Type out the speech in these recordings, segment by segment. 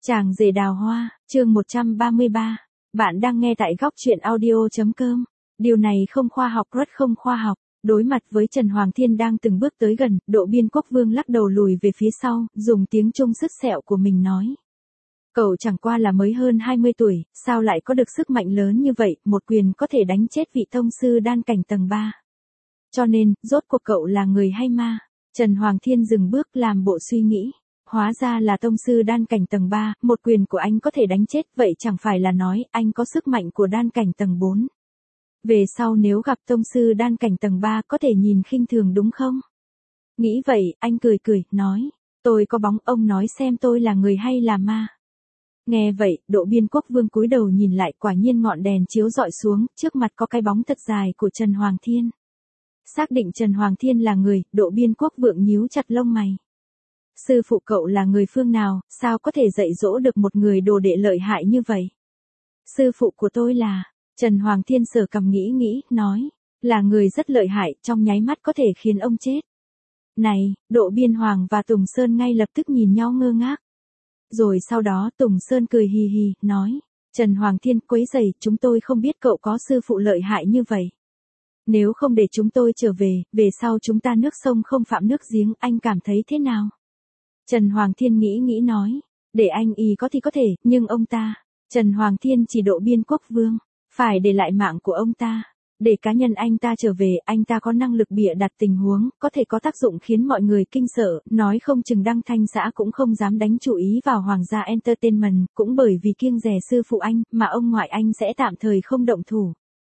Chàng rể đào hoa, chương 133. Bạn đang nghe tại góc truyện audio.com. Điều này không khoa học, rất không khoa học. Đối mặt với Trần Hoàng Thiên đang từng bước tới gần, Độ Biên Quốc Vương lắc đầu lùi về phía sau, dùng tiếng Trung sứt sẹo của mình nói. Cậu chẳng qua là mới hơn 20 tuổi, sao lại có được sức mạnh lớn như vậy, một quyền có thể đánh chết vị tông sư đan cảnh tầng 3. Cho nên, rốt cuộc cậu là người hay ma? Trần Hoàng Thiên dừng bước làm bộ suy nghĩ. Hóa ra là tông sư đan cảnh tầng 3, một quyền của anh có thể đánh chết, vậy chẳng phải là nói anh có sức mạnh của đan cảnh tầng 4. Về sau nếu gặp tông sư đan cảnh tầng 3 có thể nhìn khinh thường đúng không? Nghĩ vậy, anh cười cười, nói, tôi có bóng, ông nói xem tôi là người hay là ma. Nghe vậy, Độ Biên Quốc Vương cúi đầu nhìn lại, quả nhiên ngọn đèn chiếu rọi xuống, trước mặt có cái bóng thật dài của Trần Hoàng Thiên. Xác định Trần Hoàng Thiên là người, Độ Biên Quốc Vương nhíu chặt lông mày. Sư phụ cậu là người phương nào, sao có thể dạy dỗ được một người đồ đệ lợi hại như vậy? Sư phụ của tôi là, Trần Hoàng Thiên sờ cằm nghĩ, nói, là người rất lợi hại, trong nháy mắt có thể khiến ông chết. Này, Độ Biên Hoàng và Tùng Sơn ngay lập tức nhìn nhau ngơ ngác. Rồi sau đó Tùng Sơn cười hì hì, nói, Trần Hoàng Thiên quấy rầy, chúng tôi không biết cậu có sư phụ lợi hại như vậy. Nếu không để chúng tôi trở về sau chúng ta nước sông không phạm nước giếng, anh cảm thấy thế nào? Trần Hoàng Thiên nghĩ nói, để anh ý có thì có thể, nhưng ông ta, Trần Hoàng Thiên chỉ Độ Biên Quốc Vương, phải để lại mạng của ông ta, để cá nhân anh ta trở về, anh ta có năng lực bịa đặt tình huống, có thể có tác dụng khiến mọi người kinh sợ, nói không chừng Đăng Thanh xã cũng không dám đánh chủ ý vào Hoàng gia Entertainment, cũng bởi vì kiêng dè sư phụ anh, mà ông ngoại anh sẽ tạm thời không động thủ.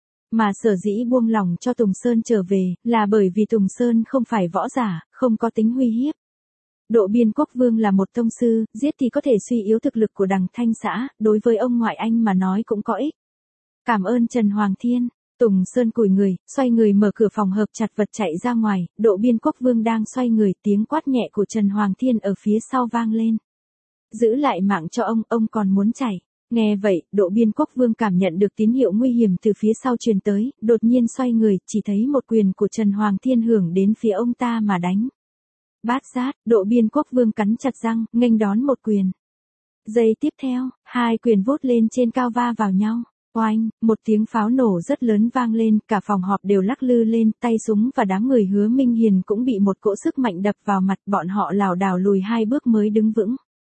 Mà sở dĩ buông lòng cho Tùng Sơn trở về, là bởi vì Tùng Sơn không phải võ giả, không có tính uy hiếp. Độ Biên Quốc Vương là một tông sư, giết thì có thể suy yếu thực lực của Đằng Thanh xã, đối với ông ngoại anh mà nói cũng có ích. Cảm ơn Trần Hoàng Thiên. Tùng Sơn cúi người, xoay người mở cửa phòng hợp chặt vật chạy ra ngoài, Độ Biên Quốc Vương đang xoay người, tiếng quát nhẹ của Trần Hoàng Thiên ở phía sau vang lên. Giữ lại mạng cho ông còn muốn chạy. Nghe vậy, Độ Biên Quốc Vương cảm nhận được tín hiệu nguy hiểm từ phía sau truyền tới, đột nhiên xoay người, chỉ thấy một quyền của Trần Hoàng Thiên hưởng đến phía ông ta mà đánh. Bát giác, Độ Biên Quốc Vương cắn chặt răng, nghênh đón một quyền. Giây tiếp theo, hai quyền vút lên trên cao va vào nhau. Oanh, một tiếng pháo nổ rất lớn vang lên, cả phòng họp đều lắc lư lên, tay súng và đám người Hứa Minh Hiền cũng bị một cỗ sức mạnh đập vào mặt, bọn họ lảo đảo lùi hai bước mới đứng vững.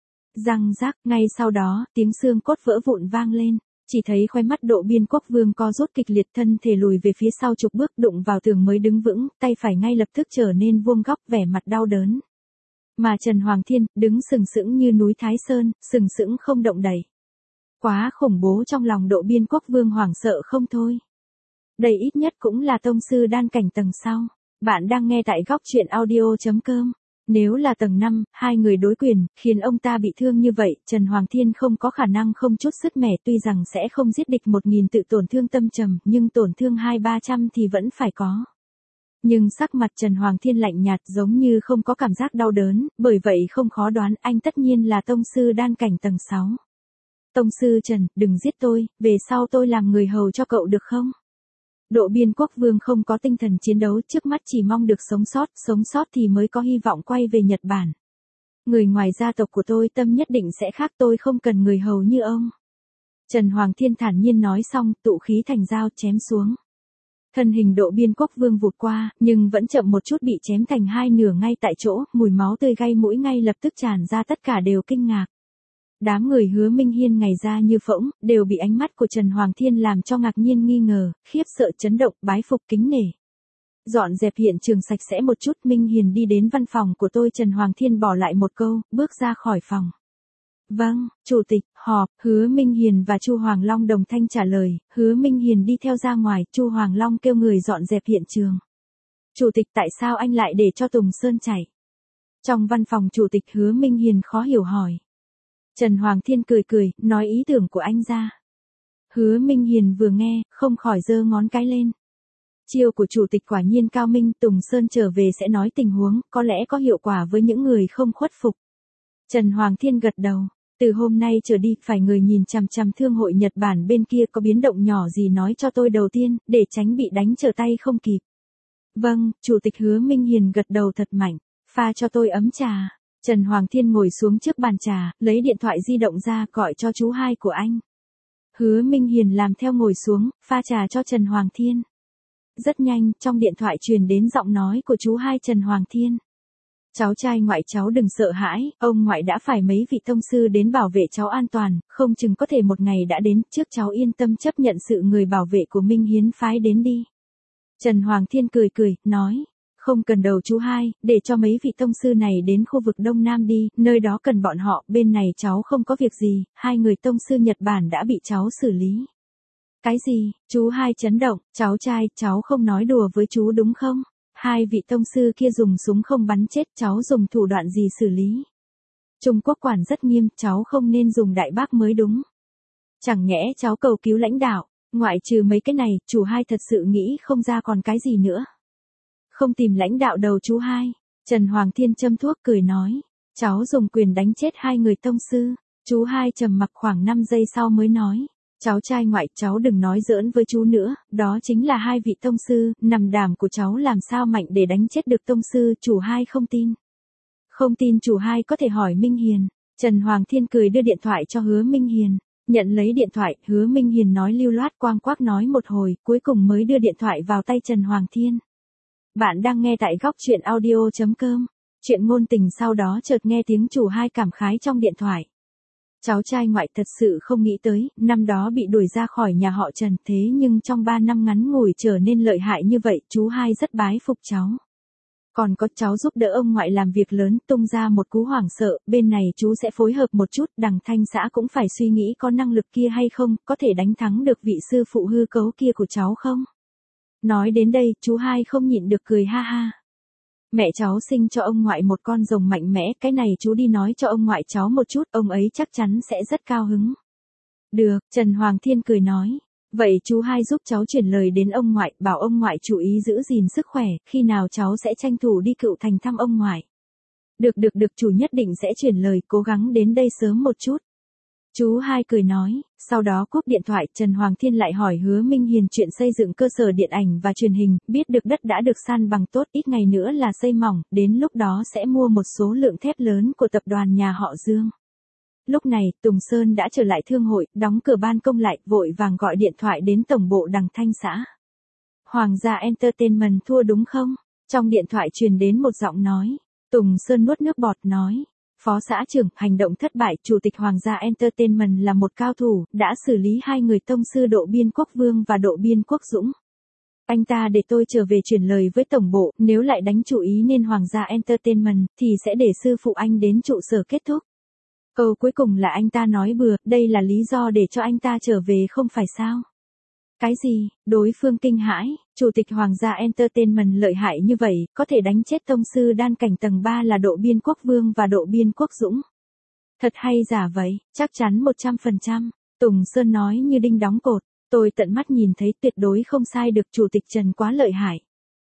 Răng rắc, ngay sau đó, tiếng xương cốt vỡ vụn vang lên. Chỉ thấy khóe mắt Độ Biên Quốc Vương co rút kịch liệt, thân thể lùi về phía sau chục bước, đụng vào tường mới đứng vững, tay phải ngay lập tức trở nên vuông góc, vẻ mặt đau đớn. Mà Trần Hoàng Thiên, đứng sừng sững như núi Thái Sơn, sừng sững không động đậy. Quá khủng bố, trong lòng Độ Biên Quốc Vương hoảng sợ không thôi. Đây ít nhất cũng là tông sư đan cảnh tầng sau. Bạn đang nghe tại góc truyện audio.com. Nếu là tầng 5, hai người đối quyền, khiến ông ta bị thương như vậy, Trần Hoàng Thiên không có khả năng không chút sứt mẻ, tuy rằng sẽ không giết địch 1000 tự tổn thương tâm trầm, nhưng tổn thương 200-300 thì vẫn phải có. Nhưng sắc mặt Trần Hoàng Thiên lạnh nhạt, giống như không có cảm giác đau đớn, bởi vậy không khó đoán anh tất nhiên là tông sư đan cảnh tầng 6. Tông sư Trần, đừng giết tôi, về sau tôi làm người hầu cho cậu được không? Độ Biên Quốc Vương không có tinh thần chiến đấu, trước mắt chỉ mong được sống sót thì mới có hy vọng quay về Nhật Bản. Người ngoài gia tộc của tôi tâm nhất định sẽ khác, tôi không cần người hầu như ông. Trần Hoàng Thiên thản nhiên nói xong, tụ khí thành dao chém xuống. Thân hình Độ Biên Quốc Vương vụt qua, nhưng vẫn chậm một chút bị chém thành hai nửa ngay tại chỗ, mùi máu tươi gây mũi ngay lập tức tràn ra, tất cả đều kinh ngạc. Đám người Hứa Minh Hiên ngày ra như phỗng, đều bị ánh mắt của Trần Hoàng Thiên làm cho ngạc nhiên nghi ngờ, khiếp sợ chấn động, bái phục kính nể. Dọn dẹp hiện trường sạch sẽ một chút, Minh Hiền đi đến văn phòng của tôi. Trần Hoàng Thiên bỏ lại một câu, bước ra khỏi phòng. Vâng, Chủ tịch, họp. Hứa Minh Hiền và Chu Hoàng Long đồng thanh trả lời, Hứa Minh Hiền đi theo ra ngoài, Chu Hoàng Long kêu người dọn dẹp hiện trường. Chủ tịch, tại sao anh lại để cho Tùng Sơn chạy? Trong văn phòng Chủ tịch, Hứa Minh Hiền khó hiểu hỏi. Trần Hoàng Thiên cười, nói ý tưởng của anh ra. Hứa Minh Hiền vừa nghe, không khỏi giơ ngón cái lên. Chiêu của Chủ tịch quả nhiên cao minh, Tùng Sơn trở về sẽ nói tình huống, có lẽ có hiệu quả với những người không khuất phục. Trần Hoàng Thiên gật đầu, từ hôm nay trở đi, phải người nhìn chằm chằm thương hội Nhật Bản bên kia có biến động nhỏ gì nói cho tôi đầu tiên, để tránh bị đánh trở tay không kịp. Vâng, Chủ tịch. Hứa Minh Hiền gật đầu thật mạnh, pha cho tôi ấm trà. Trần Hoàng Thiên ngồi xuống trước bàn trà, lấy điện thoại di động ra gọi cho chú hai của anh. Hứa Minh Hiền làm theo ngồi xuống, pha trà cho Trần Hoàng Thiên. Rất nhanh, trong điện thoại truyền đến giọng nói của chú hai Trần Hoàng Thiên. Cháu trai ngoại cháu đừng sợ hãi, ông ngoại đã phải mấy vị tông sư đến bảo vệ cháu an toàn, không chừng có thể một ngày đã đến, trước cháu yên tâm chấp nhận sự người bảo vệ của Minh Hiến phái đến đi. Trần Hoàng Thiên cười cười, nói, không cần đâu chú hai, để cho mấy vị tông sư này đến khu vực Đông Nam đi, nơi đó cần bọn họ, bên này cháu không có việc gì, hai người tông sư Nhật Bản đã bị cháu xử lý. Cái gì, chú hai chấn động, cháu trai, cháu không nói đùa với chú đúng không? Hai vị tông sư kia dùng súng không bắn chết, cháu dùng thủ đoạn gì xử lý? Trung Quốc quản rất nghiêm, cháu không nên dùng đại bác mới đúng. Chẳng nhẽ cháu cầu cứu lãnh đạo, ngoại trừ mấy cái này, chú hai thật sự nghĩ không ra còn cái gì nữa. Không tìm lãnh đạo đầu chú hai. Trần Hoàng Thiên châm thuốc cười nói, cháu dùng quyền đánh chết hai người tông sư. Chú hai trầm mặc khoảng 5 giây sau mới nói, cháu trai ngoại, cháu đừng nói giỡn với chú nữa, đó chính là hai vị tông sư, nằm đàm của cháu làm sao mạnh để đánh chết được tông sư, chú hai không tin. Không tin chú hai có thể hỏi Minh Hiền. Trần Hoàng Thiên cười đưa điện thoại cho Hứa Minh Hiền. Nhận lấy điện thoại, Hứa Minh Hiền nói lưu loát quang quác nói một hồi, cuối cùng mới đưa điện thoại vào tay Trần Hoàng Thiên. Bạn đang nghe tại góc truyện audio.com. Chuyện ngôn tình sau đó chợt nghe tiếng chủ hai cảm khái trong điện thoại. Cháu trai ngoại thật sự không nghĩ tới, năm đó bị đuổi ra khỏi nhà họ Trần thế nhưng trong 3 năm ngắn ngủi trở nên lợi hại như vậy, chú hai rất bái phục cháu. Còn có cháu giúp đỡ ông ngoại làm việc lớn, tung ra một cú hoảng sợ, bên này chú sẽ phối hợp một chút, đằng Thanh xã cũng phải suy nghĩ có năng lực kia hay không, có thể đánh thắng được vị sư phụ hư cấu kia của cháu không? Nói đến đây, chú hai không nhịn được cười ha ha. Mẹ cháu sinh cho ông ngoại một con rồng mạnh mẽ, cái này chú đi nói cho ông ngoại cháu một chút, ông ấy chắc chắn sẽ rất cao hứng. Được, Trần Hoàng Thiên cười nói. Vậy chú hai giúp cháu chuyển lời đến ông ngoại, bảo ông ngoại chú ý giữ gìn sức khỏe, khi nào cháu sẽ tranh thủ đi Cựu Thành thăm ông ngoại. Được, chủ nhất định sẽ chuyển lời, cố gắng đến đây sớm một chút. Chú hai cười nói, sau đó cúp điện thoại, Trần Hoàng Thiên lại hỏi Hứa Minh Hiền chuyện xây dựng cơ sở điện ảnh và truyền hình, biết được đất đã được san bằng tốt, ít ngày nữa là xây mỏng, đến lúc đó sẽ mua một số lượng thép lớn của tập đoàn nhà họ Dương. Lúc này, Tùng Sơn đã trở lại thương hội, đóng cửa ban công lại, vội vàng gọi điện thoại đến tổng bộ đằng Thanh xã. Hoàng gia Entertainment thua đúng không? Trong điện thoại truyền đến một giọng nói. Tùng Sơn nuốt nước bọt nói. Phó xã trưởng, hành động thất bại, Chủ tịch Hoàng gia Entertainment là một cao thủ, đã xử lý hai người tông sư Độ Biên Quốc Vương và Độ Biên Quốc Dũng. Anh ta để tôi trở về chuyển lời với tổng bộ, nếu lại đánh chủ ý nên Hoàng gia Entertainment, thì sẽ để sư phụ anh đến trụ sở kết thúc. Câu cuối cùng là anh ta nói bừa, đây là lý do để cho anh ta trở về không phải sao? Cái gì? Đối phương kinh hãi, Chủ tịch Hoàng gia Entertainment lợi hại như vậy, có thể đánh chết tông sư đan cảnh tầng 3 là Độ Biên Quốc Vương và Độ Biên Quốc Dũng. Thật hay giả vậy, chắc chắn 100%. Tùng Sơn nói như đinh đóng cột, tôi tận mắt nhìn thấy tuyệt đối không sai được, Chủ tịch Trần quá lợi hại.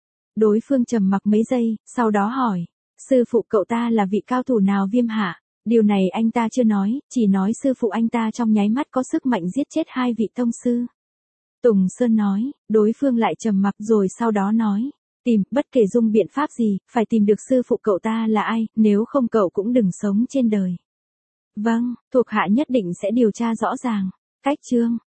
Đối phương trầm mặc mấy giây, sau đó hỏi, sư phụ cậu ta là vị cao thủ nào Viêm Hạ? Điều này anh ta chưa nói, chỉ nói sư phụ anh ta trong nháy mắt có sức mạnh giết chết hai vị tông sư. Tùng Sơn nói, đối phương lại trầm mặc rồi sau đó nói, tìm, bất kể dùng biện pháp gì, phải tìm được sư phụ cậu ta là ai, nếu không cậu cũng đừng sống trên đời. Vâng, thuộc hạ nhất định sẽ điều tra rõ ràng. Cách chương